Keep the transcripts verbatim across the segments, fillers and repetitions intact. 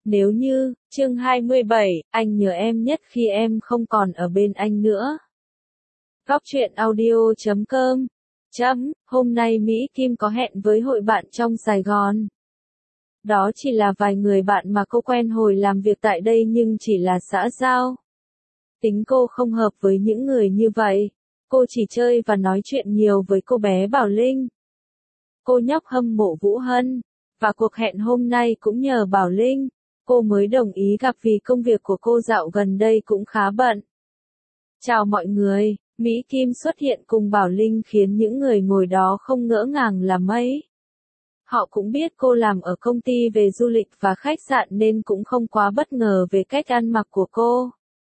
Nếu như, chương hai mươi bảy, anh nhớ em nhất khi em không còn ở bên anh nữa. Góc truyện audio chấm com Chấm, hôm nay Mỹ Kim có hẹn với hội bạn trong Sài Gòn. Đó chỉ là vài người bạn mà cô quen hồi làm việc tại đây nhưng chỉ là xã giao. Tính cô không hợp với những người như vậy. Cô chỉ chơi và nói chuyện nhiều với cô bé Bảo Linh. Cô nhóc hâm mộ Vũ Hân. Và cuộc hẹn hôm nay cũng nhờ Bảo Linh. Cô mới đồng ý gặp vì công việc của cô dạo gần đây cũng khá bận. Chào mọi người, Mỹ Kim xuất hiện cùng Bảo Linh khiến những người ngồi đó không ngỡ ngàng là mấy. Họ cũng biết cô làm ở công ty về du lịch và khách sạn nên cũng không quá bất ngờ về cách ăn mặc của cô.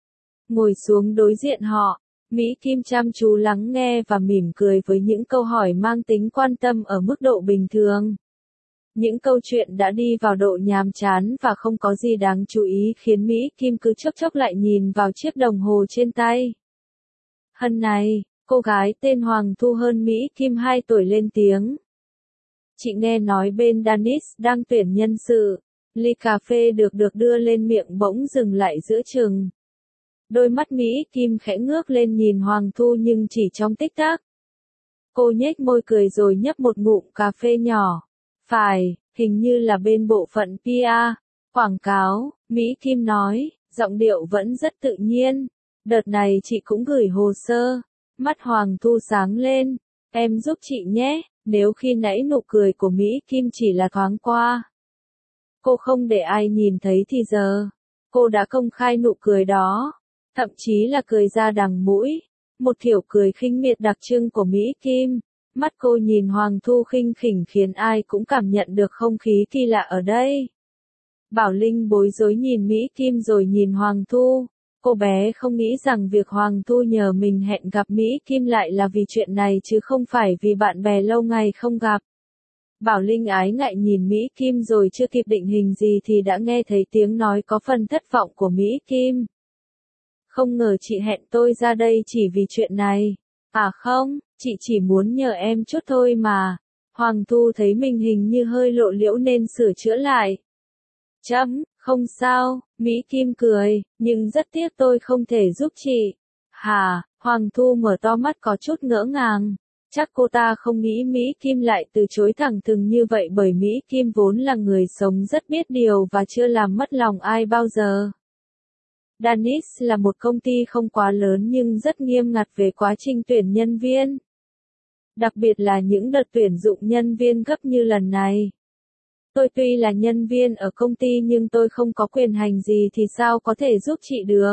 Ngồi xuống đối diện họ, Mỹ Kim chăm chú lắng nghe và mỉm cười với những câu hỏi mang tính quan tâm ở mức độ bình thường. Những câu chuyện đã đi vào độ nhàm chán và không có gì đáng chú ý khiến Mỹ Kim cứ chốc chốc lại nhìn vào chiếc đồng hồ trên tay. Hân này, cô gái tên Hoàng Thu hơn Mỹ Kim hai tuổi lên tiếng. Chị nghe nói bên Danis đang tuyển nhân sự. Ly cà phê được được đưa lên miệng bỗng dừng lại giữa chừng. Đôi mắt Mỹ Kim khẽ ngước lên nhìn Hoàng Thu nhưng chỉ trong tích tắc. Cô nhếch môi cười rồi nhấp một ngụm cà phê nhỏ. Phải, hình như là bên bộ phận pê e, quảng cáo, Mỹ Kim nói, giọng điệu vẫn rất tự nhiên. Đợt này chị cũng gửi hồ sơ. Mắt Hoàng Thu sáng lên. Em giúp chị nhé, nếu khi nãy nụ cười của Mỹ Kim chỉ là thoáng qua. Cô không để ai nhìn thấy thì giờ. Cô đã công khai nụ cười đó. Thậm chí là cười ra đằng mũi. Một kiểu cười khinh miệt đặc trưng của Mỹ Kim. Mắt cô nhìn Hoàng Thu khinh khỉnh khiến ai cũng cảm nhận được không khí kỳ lạ ở đây. Bảo Linh bối rối nhìn Mỹ Kim rồi nhìn Hoàng Thu. Cô bé không nghĩ rằng việc Hoàng Thu nhờ mình hẹn gặp Mỹ Kim lại là vì chuyện này chứ không phải vì bạn bè lâu ngày không gặp. Bảo Linh ái ngại nhìn Mỹ Kim rồi chưa kịp định hình gì thì đã nghe thấy tiếng nói có phần thất vọng của Mỹ Kim. Không ngờ chị hẹn tôi ra đây chỉ vì chuyện này. À không, chị chỉ muốn nhờ em chút thôi mà. Hoàng Thu thấy mình hình như hơi lộ liễu nên sửa chữa lại. Chấm, không sao, Mỹ Kim cười, nhưng rất tiếc tôi không thể giúp chị. Hà, Hoàng Thu mở to mắt có chút ngỡ ngàng. Chắc cô ta không nghĩ Mỹ Kim lại từ chối thẳng thừng như vậy bởi Mỹ Kim vốn là người sống rất biết điều và chưa làm mất lòng ai bao giờ. Danis là một công ty không quá lớn nhưng rất nghiêm ngặt về quá trình tuyển nhân viên. Đặc biệt là những đợt tuyển dụng nhân viên gấp như lần này. Tôi tuy là nhân viên ở công ty nhưng tôi không có quyền hành gì thì sao có thể giúp chị được.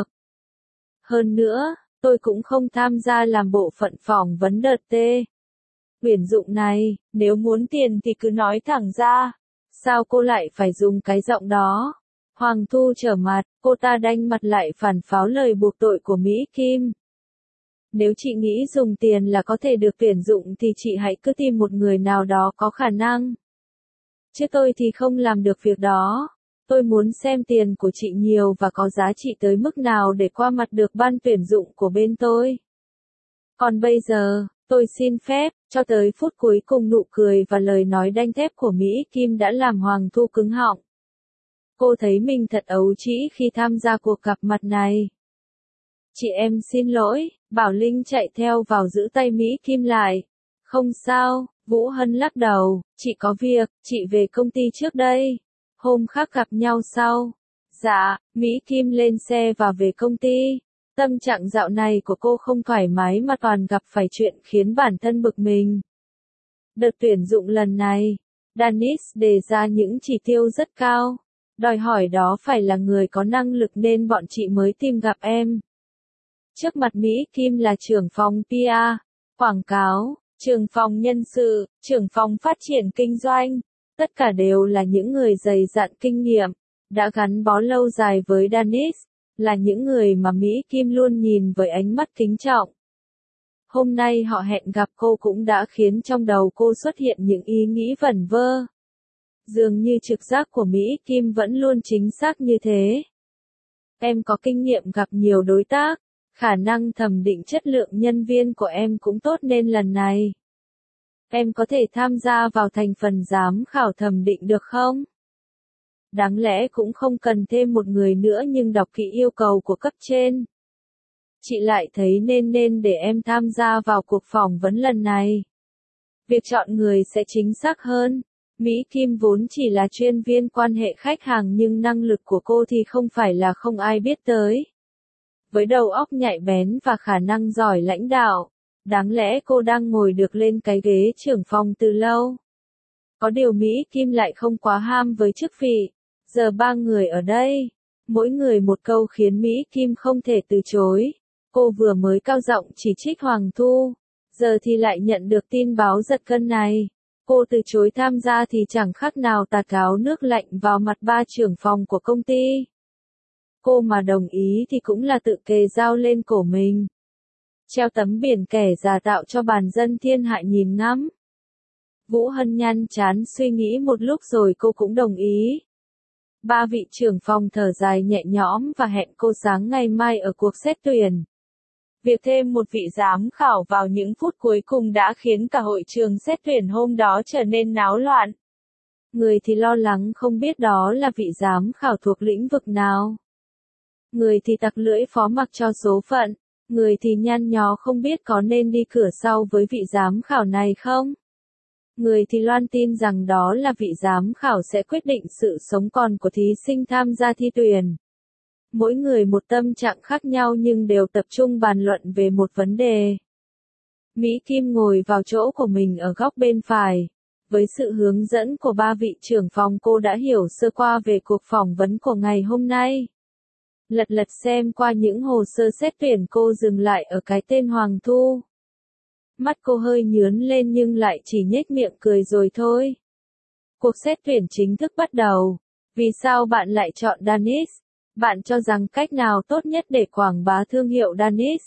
Hơn nữa, tôi cũng không tham gia làm bộ phận phỏng vấn đợt T. Tuyển dụng này, nếu muốn tiền thì cứ nói thẳng ra. Sao cô lại phải dùng cái giọng đó? Hoàng Thu trở mặt, cô ta đanh mặt lại phản pháo lời buộc tội của Mỹ Kim. Nếu chị nghĩ dùng tiền là có thể được tuyển dụng thì chị hãy cứ tìm một người nào đó có khả năng. Chứ tôi thì không làm được việc đó. Tôi muốn xem tiền của chị nhiều và có giá trị tới mức nào để qua mặt được ban tuyển dụng của bên tôi. Còn bây giờ, tôi xin phép, cho tới phút cuối cùng nụ cười và lời nói đanh thép của Mỹ Kim đã làm Hoàng Thu cứng họng. Cô thấy mình thật ấu trĩ khi tham gia cuộc gặp mặt này. Chị em xin lỗi, Bảo Linh chạy theo vào giữ tay Mỹ Kim lại. Không sao, Vũ Hân lắc đầu, chị có việc, chị về công ty trước đây. Hôm khác gặp nhau sau. Dạ, Mỹ Kim lên xe và về công ty. Tâm trạng dạo này của cô không thoải mái mà toàn gặp phải chuyện khiến bản thân bực mình. Đợt tuyển dụng lần này, Danis đề ra những chỉ tiêu rất cao. Đòi hỏi đó phải là người có năng lực nên bọn chị mới tìm gặp em. Trước mặt Mỹ Kim là trưởng phòng pê e, quảng cáo, trưởng phòng nhân sự, trưởng phòng phát triển kinh doanh. Tất cả đều là những người dày dặn kinh nghiệm, đã gắn bó lâu dài với Danis, là những người mà Mỹ Kim luôn nhìn với ánh mắt kính trọng. Hôm nay họ hẹn gặp cô cũng đã khiến trong đầu cô xuất hiện những ý nghĩ vẩn vơ. Dường như trực giác của Mỹ Kim vẫn luôn chính xác như thế. Em có kinh nghiệm gặp nhiều đối tác, khả năng thẩm định chất lượng nhân viên của em cũng tốt nên lần này. Em có thể tham gia vào thành phần giám khảo thẩm định được không? Đáng lẽ cũng không cần thêm một người nữa nhưng đọc kỹ yêu cầu của cấp trên. Chị lại thấy nên nên để em tham gia vào cuộc phỏng vấn lần này. Việc chọn người sẽ chính xác hơn. Mỹ Kim vốn chỉ là chuyên viên quan hệ khách hàng nhưng năng lực của cô thì không phải là không ai biết tới. Với đầu óc nhạy bén và khả năng giỏi lãnh đạo, đáng lẽ cô đang ngồi được lên cái ghế trưởng phòng từ lâu. Có điều Mỹ Kim lại không quá ham với chức vị. Giờ ba người ở đây, mỗi người một câu khiến Mỹ Kim không thể từ chối. Cô vừa mới cao giọng chỉ trích Hoàng Thu, giờ thì lại nhận được tin báo giật gân này. Cô từ chối tham gia thì chẳng khác nào tạt gáo nước lạnh vào mặt ba trưởng phòng của công ty. Cô mà đồng ý thì cũng là tự kề dao lên cổ mình. Treo tấm biển kẻ già tạo cho bàn dân thiên hạ nhìn ngắm. Vũ Hân nhăn chán suy nghĩ một lúc rồi cô cũng đồng ý. Ba vị trưởng phòng thở dài nhẹ nhõm và hẹn cô sáng ngày mai ở cuộc xét tuyển. Việc thêm một vị giám khảo vào những phút cuối cùng đã khiến cả hội trường xét tuyển hôm đó trở nên náo loạn. Người thì lo lắng không biết đó là vị giám khảo thuộc lĩnh vực nào. Người thì tặc lưỡi phó mặc cho số phận. Người thì nhăn nhó không biết có nên đi cửa sau với vị giám khảo này không. Người thì loan tin rằng đó là vị giám khảo sẽ quyết định sự sống còn của thí sinh tham gia thi tuyển. Mỗi người một tâm trạng khác nhau nhưng đều tập trung bàn luận về một vấn đề. Mỹ Kim ngồi vào chỗ của mình ở góc bên phải. Với sự hướng dẫn của ba vị trưởng phòng cô đã hiểu sơ qua về cuộc phỏng vấn của ngày hôm nay. Lật lật xem qua những hồ sơ xét tuyển cô dừng lại ở cái tên Hoàng Thu. Mắt cô hơi nhướn lên nhưng lại chỉ nhếch miệng cười rồi thôi. Cuộc xét tuyển chính thức bắt đầu. Vì sao bạn lại chọn Danis? Bạn cho rằng cách nào tốt nhất để quảng bá thương hiệu Danis?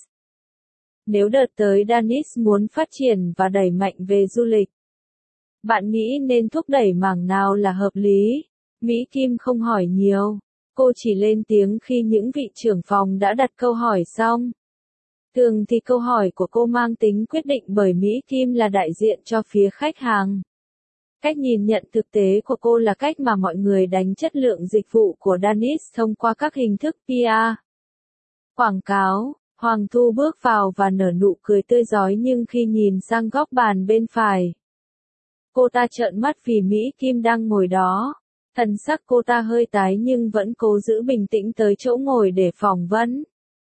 Nếu đợt tới Danis muốn phát triển và đẩy mạnh về du lịch, bạn nghĩ nên thúc đẩy mảng nào là hợp lý? Mỹ Kim không hỏi nhiều. Cô chỉ lên tiếng khi những vị trưởng phòng đã đặt câu hỏi xong. Thường thì câu hỏi của cô mang tính quyết định bởi Mỹ Kim là đại diện cho phía khách hàng. Cách nhìn nhận thực tế của cô là cách mà mọi người đánh chất lượng dịch vụ của Danis thông qua các hình thức pê e. Quảng cáo, Hoàng Thu bước vào và nở nụ cười tươi rói nhưng khi nhìn sang góc bàn bên phải, cô ta trợn mắt vì Mỹ Kim đang ngồi đó. Thần sắc cô ta hơi tái nhưng vẫn cố giữ bình tĩnh tới chỗ ngồi để phỏng vấn.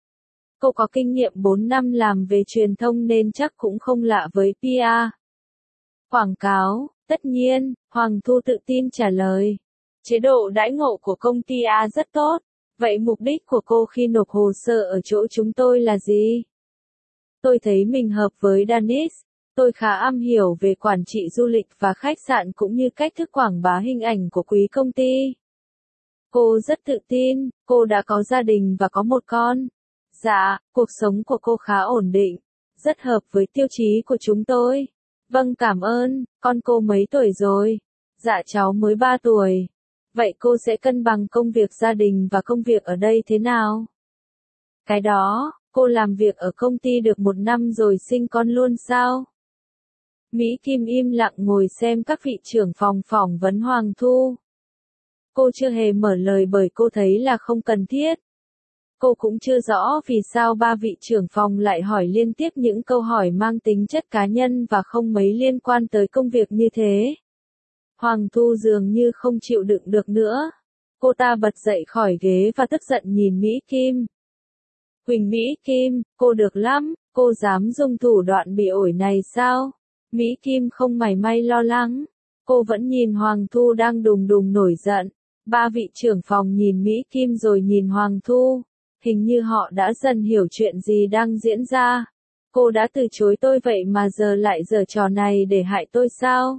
Cô có kinh nghiệm bốn năm làm về truyền thông nên chắc cũng không lạ với pê e. Quảng cáo, tất nhiên, Hoàng Thu tự tin trả lời. Chế độ đãi ngộ của công ty A rất tốt. Vậy mục đích của cô khi nộp hồ sơ ở chỗ chúng tôi là gì? Tôi thấy mình hợp với Danis. Tôi khá am hiểu về quản trị du lịch và khách sạn cũng như cách thức quảng bá hình ảnh của quý công ty. Cô rất tự tin, cô đã có gia đình và có một con. Dạ, cuộc sống của cô khá ổn định, rất hợp với tiêu chí của chúng tôi. Vâng, cảm ơn. Con cô mấy tuổi rồi? Dạ cháu mới ba tuổi. Vậy cô sẽ cân bằng công việc gia đình và công việc ở đây thế nào? Cái đó, cô làm việc ở công ty được một năm rồi sinh con luôn sao? Mỹ Kim im lặng ngồi xem các vị trưởng phòng phỏng vấn Hoàng Thu. Cô chưa hề mở lời bởi cô thấy là không cần thiết. Cô cũng chưa rõ vì sao ba vị trưởng phòng lại hỏi liên tiếp những câu hỏi mang tính chất cá nhân và không mấy liên quan tới công việc như thế. Hoàng Thu dường như không chịu đựng được nữa. Cô ta bật dậy khỏi ghế và tức giận nhìn Mỹ Kim. Huỳnh Mỹ Kim, cô được lắm, cô dám dùng thủ đoạn bị ổi này sao? Mỹ Kim không mảy may lo lắng. Cô vẫn nhìn Hoàng Thu đang đùng đùng nổi giận. Ba vị trưởng phòng nhìn Mỹ Kim rồi nhìn Hoàng Thu. Hình như họ đã dần hiểu chuyện gì đang diễn ra. Cô đã từ chối tôi vậy mà giờ lại giở trò này để hại tôi sao?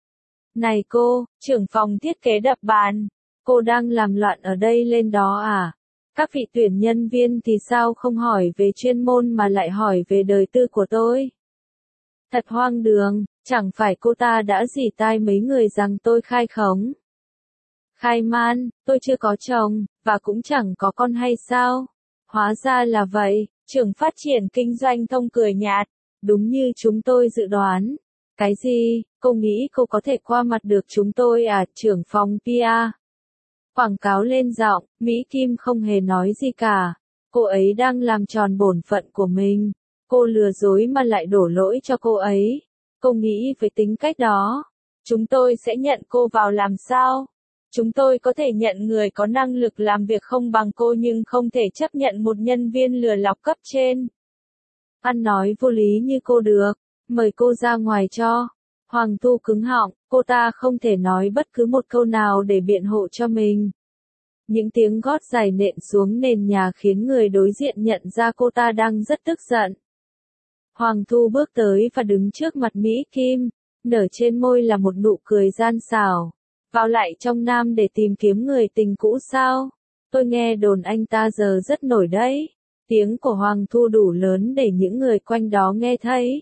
Này cô, trưởng phòng thiết kế đập bàn. Cô đang làm loạn ở đây lên đó à? Các vị tuyển nhân viên thì sao không hỏi về chuyên môn mà lại hỏi về đời tư của tôi? Thật hoang đường, chẳng phải cô ta đã dỉ tai mấy người rằng tôi khai khống. Khai man, tôi chưa có chồng, và cũng chẳng có con hay sao? Hóa ra là vậy, trưởng phát triển kinh doanh thông cười nhạt, đúng như chúng tôi dự đoán. Cái gì, cô nghĩ cô có thể qua mặt được chúng tôi à, trưởng phòng pê e? Quảng cáo lên giọng, Mỹ Kim không hề nói gì cả. Cô ấy đang làm tròn bổn phận của mình. Cô lừa dối mà lại đổ lỗi cho cô ấy. Cô nghĩ với tính cách đó, chúng tôi sẽ nhận cô vào làm sao? Chúng tôi có thể nhận người có năng lực làm việc không bằng cô nhưng không thể chấp nhận một nhân viên lừa lọc cấp trên. Ăn nói vô lý như cô được, mời cô ra ngoài cho. Hoàng Thu cứng họng, cô ta không thể nói bất cứ một câu nào để biện hộ cho mình. Những tiếng gót giày nện xuống nền nhà khiến người đối diện nhận ra cô ta đang rất tức giận. Hoàng Thu bước tới và đứng trước mặt Mỹ Kim, nở trên môi là một nụ cười gian xảo. Vào lại trong Nam để tìm kiếm người tình cũ sao? Tôi nghe đồn anh ta giờ rất nổi đấy. Tiếng của Hoàng Thu đủ lớn để những người quanh đó nghe thấy.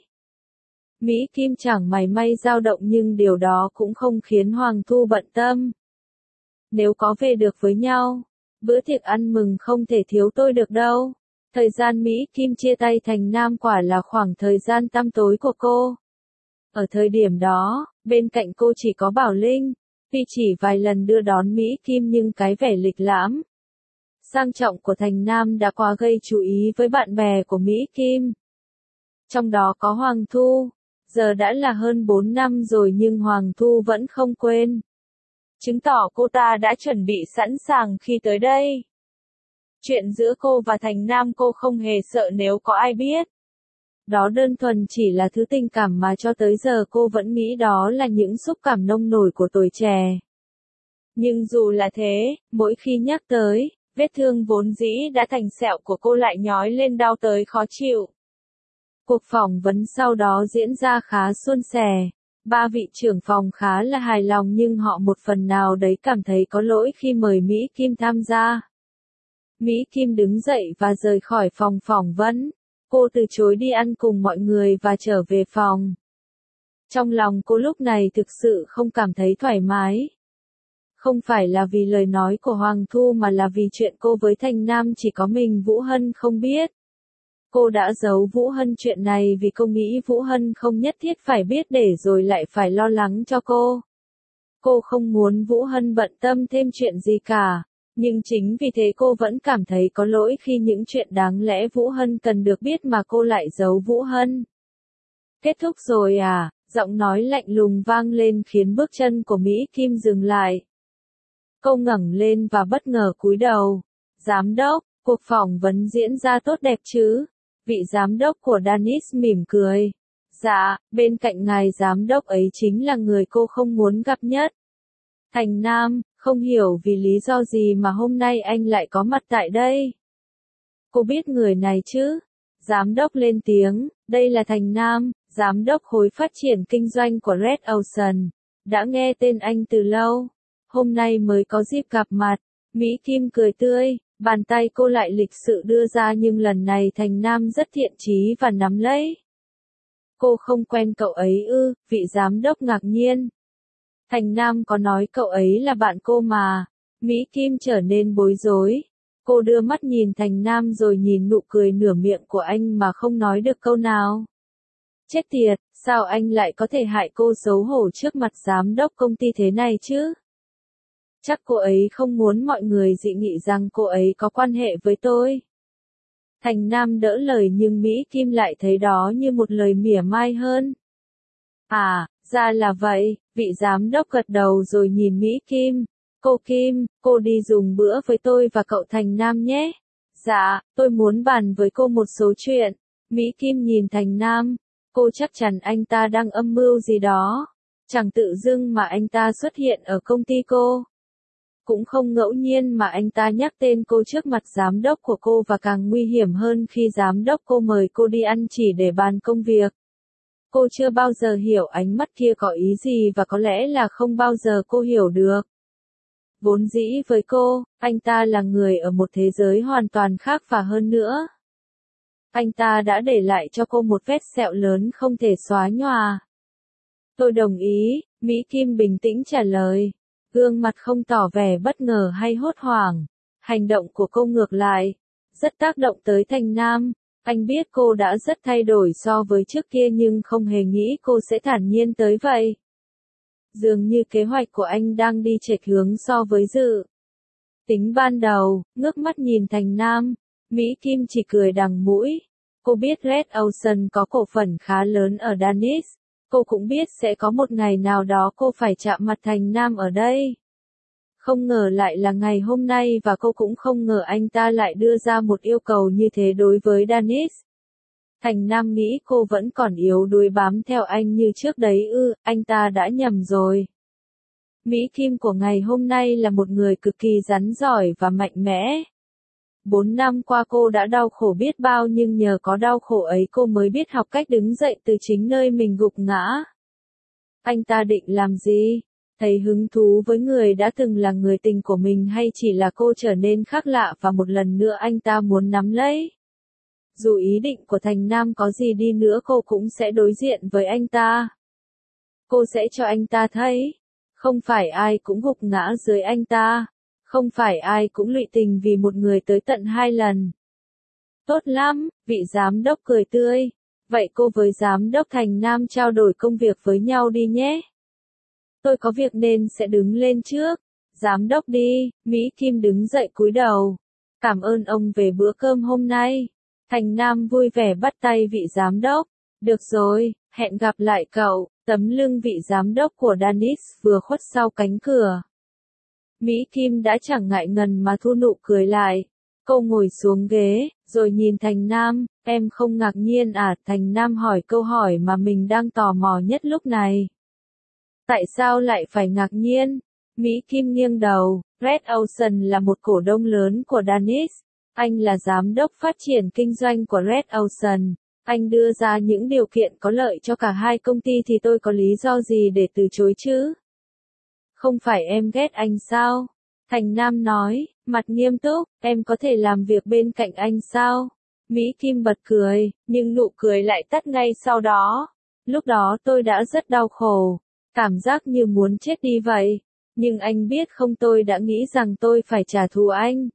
Mỹ Kim chẳng mảy may dao động nhưng điều đó cũng không khiến Hoàng Thu bận tâm. Nếu có về được với nhau, bữa tiệc ăn mừng không thể thiếu tôi được đâu. Thời gian Mỹ Kim chia tay Thành Nam quả là khoảng thời gian tăm tối của cô. Ở thời điểm đó, bên cạnh cô chỉ có Bảo Linh. Tuy chỉ vài lần đưa đón Mỹ Kim nhưng cái vẻ lịch lãm, sang trọng của Thành Nam đã quá gây chú ý với bạn bè của Mỹ Kim. Trong đó có Hoàng Thu. Giờ đã là hơn bốn năm rồi nhưng Hoàng Thu vẫn không quên. Chứng tỏ cô ta đã chuẩn bị sẵn sàng khi tới đây. Chuyện giữa cô và Thành Nam cô không hề sợ nếu có ai biết. Đó đơn thuần chỉ là thứ tình cảm mà cho tới giờ cô vẫn nghĩ đó là những xúc cảm nông nổi của tuổi trẻ. Nhưng dù là thế, mỗi khi nhắc tới, vết thương vốn dĩ đã thành sẹo của cô lại nhói lên đau tới khó chịu. Cuộc phỏng vấn sau đó diễn ra khá suôn sẻ. Ba vị trưởng phòng khá là hài lòng nhưng họ một phần nào đấy cảm thấy có lỗi khi mời Mỹ Kim tham gia. Mỹ Kim đứng dậy và rời khỏi phòng phỏng vấn. Cô từ chối đi ăn cùng mọi người và trở về phòng. Trong lòng cô lúc này thực sự không cảm thấy thoải mái. Không phải là vì lời nói của Hoàng Thu mà là vì chuyện cô với Thành Nam chỉ có mình Vũ Hân không biết. Cô đã giấu Vũ Hân chuyện này vì cô nghĩ Vũ Hân không nhất thiết phải biết để rồi lại phải lo lắng cho cô. Cô không muốn Vũ Hân bận tâm thêm chuyện gì cả. Nhưng chính vì thế cô vẫn cảm thấy có lỗi khi những chuyện đáng lẽ Vũ Hân cần được biết mà cô lại giấu Vũ Hân. Kết thúc rồi à? Giọng nói lạnh lùng vang lên khiến bước chân của Mỹ Kim dừng lại. Cô ngẩng lên và bất ngờ cúi đầu. Giám đốc, cuộc phỏng vấn diễn ra tốt đẹp chứ? Vị giám đốc của Danis mỉm cười. Dạ, bên cạnh ngài giám đốc ấy chính là người cô không muốn gặp nhất. Thành Nam, không hiểu vì lý do gì mà hôm nay anh lại có mặt tại đây. Cô biết người này chứ? Giám đốc lên tiếng, đây là Thành Nam, giám đốc khối phát triển kinh doanh của Red Ocean. Đã nghe tên anh từ lâu. Hôm nay mới có dịp gặp mặt. Mỹ Kim cười tươi, bàn tay cô lại lịch sự đưa ra nhưng lần này Thành Nam rất thiện chí và nắm lấy. Cô không quen cậu ấy ư? Vị giám đốc ngạc nhiên. Thành Nam có nói cậu ấy là bạn cô mà. Mỹ Kim trở nên bối rối. Cô đưa mắt nhìn Thành Nam rồi nhìn nụ cười nửa miệng của anh mà không nói được câu nào. Chết tiệt, sao anh lại có thể hại cô xấu hổ trước mặt giám đốc công ty thế này chứ? Chắc cô ấy không muốn mọi người dị nghị rằng cô ấy có quan hệ với tôi. Thành Nam đỡ lời nhưng Mỹ Kim lại thấy đó như một lời mỉa mai hơn. À, ra là vậy, vị giám đốc gật đầu rồi nhìn Mỹ Kim. Cô Kim, cô đi dùng bữa với tôi và cậu Thành Nam nhé. Dạ, tôi muốn bàn với cô một số chuyện. Mỹ Kim nhìn Thành Nam. Cô chắc chắn anh ta đang âm mưu gì đó. Chẳng tự dưng mà anh ta xuất hiện ở công ty cô. Cũng không ngẫu nhiên mà anh ta nhắc tên cô trước mặt giám đốc của cô và càng nguy hiểm hơn khi giám đốc cô mời cô đi ăn chỉ để bàn công việc. Cô chưa bao giờ hiểu ánh mắt kia có ý gì và có lẽ là không bao giờ cô hiểu được. Vốn dĩ với cô, anh ta là người ở một thế giới hoàn toàn khác và hơn nữa. Anh ta đã để lại cho cô một vết sẹo lớn không thể xóa nhòa. Tôi đồng ý, Mỹ Kim bình tĩnh trả lời. Gương mặt không tỏ vẻ bất ngờ hay hốt hoảng. Hành động của cô ngược lại, rất tác động tới Thành Nam. Anh biết cô đã rất thay đổi so với trước kia nhưng không hề nghĩ cô sẽ thản nhiên tới vậy. Dường như kế hoạch của anh đang đi chệch hướng so với dự Tính ban đầu, ngước mắt nhìn Thành Nam, Mỹ Kim chỉ cười đằng mũi. Cô biết Red Ocean có cổ phần khá lớn ở Danis. Cô cũng biết sẽ có một ngày nào đó cô phải chạm mặt Thành Nam ở đây. Không ngờ lại là ngày hôm nay và cô cũng không ngờ anh ta lại đưa ra một yêu cầu như thế đối với Danis. Thành Nam nghĩ cô vẫn còn yếu đuối bám theo anh như trước đấy ư, anh ta đã nhầm rồi. Mỹ Kim của ngày hôm nay là một người cực kỳ rắn giỏi và mạnh mẽ. Bốn năm qua cô đã đau khổ biết bao nhưng nhờ có đau khổ ấy cô mới biết học cách đứng dậy từ chính nơi mình gục ngã. Anh ta định làm gì? Thấy hứng thú với người đã từng là người tình của mình hay chỉ là cô trở nên khác lạ và một lần nữa anh ta muốn nắm lấy? Dù ý định của Thành Nam có gì đi nữa cô cũng sẽ đối diện với anh ta. Cô sẽ cho anh ta thấy. Không phải ai cũng gục ngã dưới anh ta. Không phải ai cũng lụy tình vì một người tới tận hai lần. Tốt lắm, vị giám đốc cười tươi. Vậy cô với giám đốc Thành Nam trao đổi công việc với nhau đi nhé. Tôi có việc nên sẽ đứng lên trước. Giám đốc đi, Mỹ Kim đứng dậy cúi đầu. Cảm ơn ông về bữa cơm hôm nay. Thành Nam vui vẻ bắt tay vị giám đốc. Được rồi, hẹn gặp lại cậu. Tấm lưng vị giám đốc của Danis vừa khuất sau cánh cửa. Mỹ Kim đã chẳng ngại ngần mà thu nụ cười lại. Cô ngồi xuống ghế, rồi nhìn Thành Nam, em không ngạc nhiên à? Thành Nam hỏi câu hỏi mà mình đang tò mò nhất lúc này. Tại sao lại phải ngạc nhiên? Mỹ Kim nghiêng đầu, Red Ocean là một cổ đông lớn của Danis. Anh là giám đốc phát triển kinh doanh của Red Ocean. Anh đưa ra những điều kiện có lợi cho cả hai công ty thì tôi có lý do gì để từ chối chứ? Không phải em ghét anh sao? Thành Nam nói, mặt nghiêm túc, em có thể làm việc bên cạnh anh sao? Mỹ Kim bật cười, nhưng nụ cười lại tắt ngay sau đó. Lúc đó tôi đã rất đau khổ, cảm giác như muốn chết đi vậy. Nhưng anh biết không, tôi đã nghĩ rằng tôi phải trả thù anh.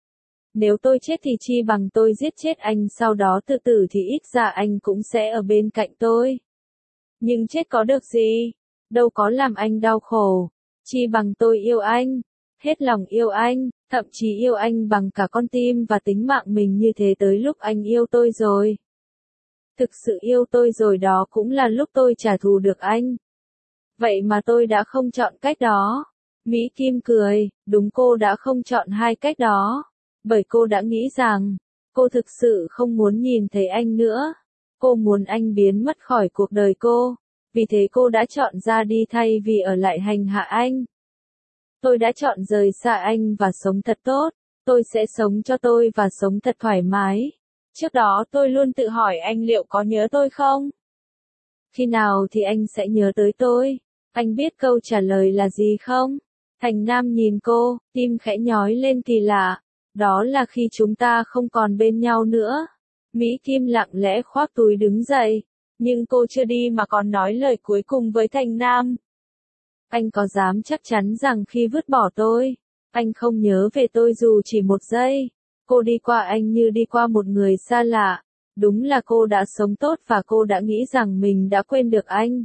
Nếu tôi chết thì chi bằng tôi giết chết anh sau đó tự tử thì ít ra anh cũng sẽ ở bên cạnh tôi. Nhưng chết có được gì? Đâu có làm anh đau khổ. Chi bằng tôi yêu anh. Hết lòng yêu anh, thậm chí yêu anh bằng cả con tim và tính mạng mình như thế tới lúc anh yêu tôi rồi. Thực sự yêu tôi rồi đó cũng là lúc tôi trả thù được anh. Vậy mà tôi đã không chọn cách đó. Mỹ Kim cười, đúng cô đã không chọn hai cách đó. Bởi cô đã nghĩ rằng, cô thực sự không muốn nhìn thấy anh nữa. Cô muốn anh biến mất khỏi cuộc đời cô. Vì thế cô đã chọn ra đi thay vì ở lại hành hạ anh. Tôi đã chọn rời xa anh và sống thật tốt. Tôi sẽ sống cho tôi và sống thật thoải mái. Trước đó tôi luôn tự hỏi anh liệu có nhớ tôi không? Khi nào thì anh sẽ nhớ tới tôi? Anh biết câu trả lời là gì không? Thành Nam nhìn cô, tim khẽ nhói lên kỳ lạ. Đó là khi chúng ta không còn bên nhau nữa. Mỹ Kim lặng lẽ khoác túi đứng dậy. Nhưng cô chưa đi mà còn nói lời cuối cùng với Thành Nam. Anh có dám chắc chắn rằng khi vứt bỏ tôi, anh không nhớ về tôi dù chỉ một giây? Cô đi qua anh như đi qua một người xa lạ. Đúng là cô đã sống tốt và cô đã nghĩ rằng mình đã quên được anh.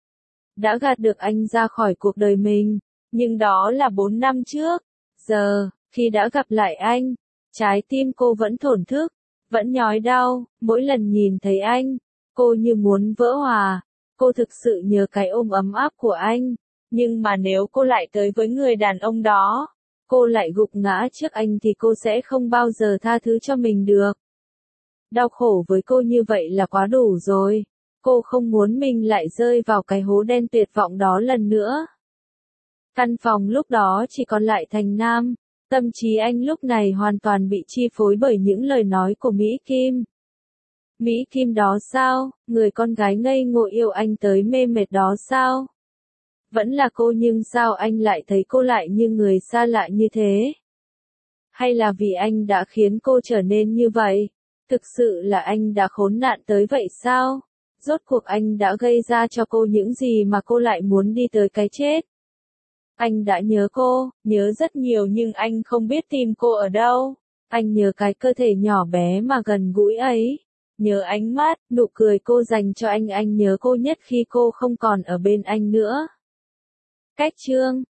Đã gạt được anh ra khỏi cuộc đời mình. Nhưng đó là bốn năm trước. Giờ, khi đã gặp lại anh, trái tim cô vẫn thổn thức, vẫn nhói đau, mỗi lần nhìn thấy anh, cô như muốn vỡ hòa. Cô thực sự nhớ cái ôm ấm áp của anh. Nhưng mà nếu cô lại tới với người đàn ông đó, cô lại gục ngã trước anh thì cô sẽ không bao giờ tha thứ cho mình được. Đau khổ với cô như vậy là quá đủ rồi. Cô không muốn mình lại rơi vào cái hố đen tuyệt vọng đó lần nữa. Căn phòng lúc đó chỉ còn lại Thành Nam. Tâm trí anh lúc này hoàn toàn bị chi phối bởi những lời nói của Mỹ Kim. Mỹ Kim đó sao? Người con gái ngây ngô yêu anh tới mê mệt đó sao? Vẫn là cô nhưng sao anh lại thấy cô lại như người xa lạ như thế? Hay là vì anh đã khiến cô trở nên như vậy? Thực sự là anh đã khốn nạn tới vậy sao? Rốt cuộc anh đã gây ra cho cô những gì mà cô lại muốn đi tới cái chết? Anh đã nhớ cô, nhớ rất nhiều nhưng anh không biết tìm cô ở đâu. Anh nhớ cái cơ thể nhỏ bé mà gần gũi ấy. Nhớ ánh mắt, nụ cười cô dành cho anh. Anh nhớ cô nhất khi cô không còn ở bên anh nữa. Cách chương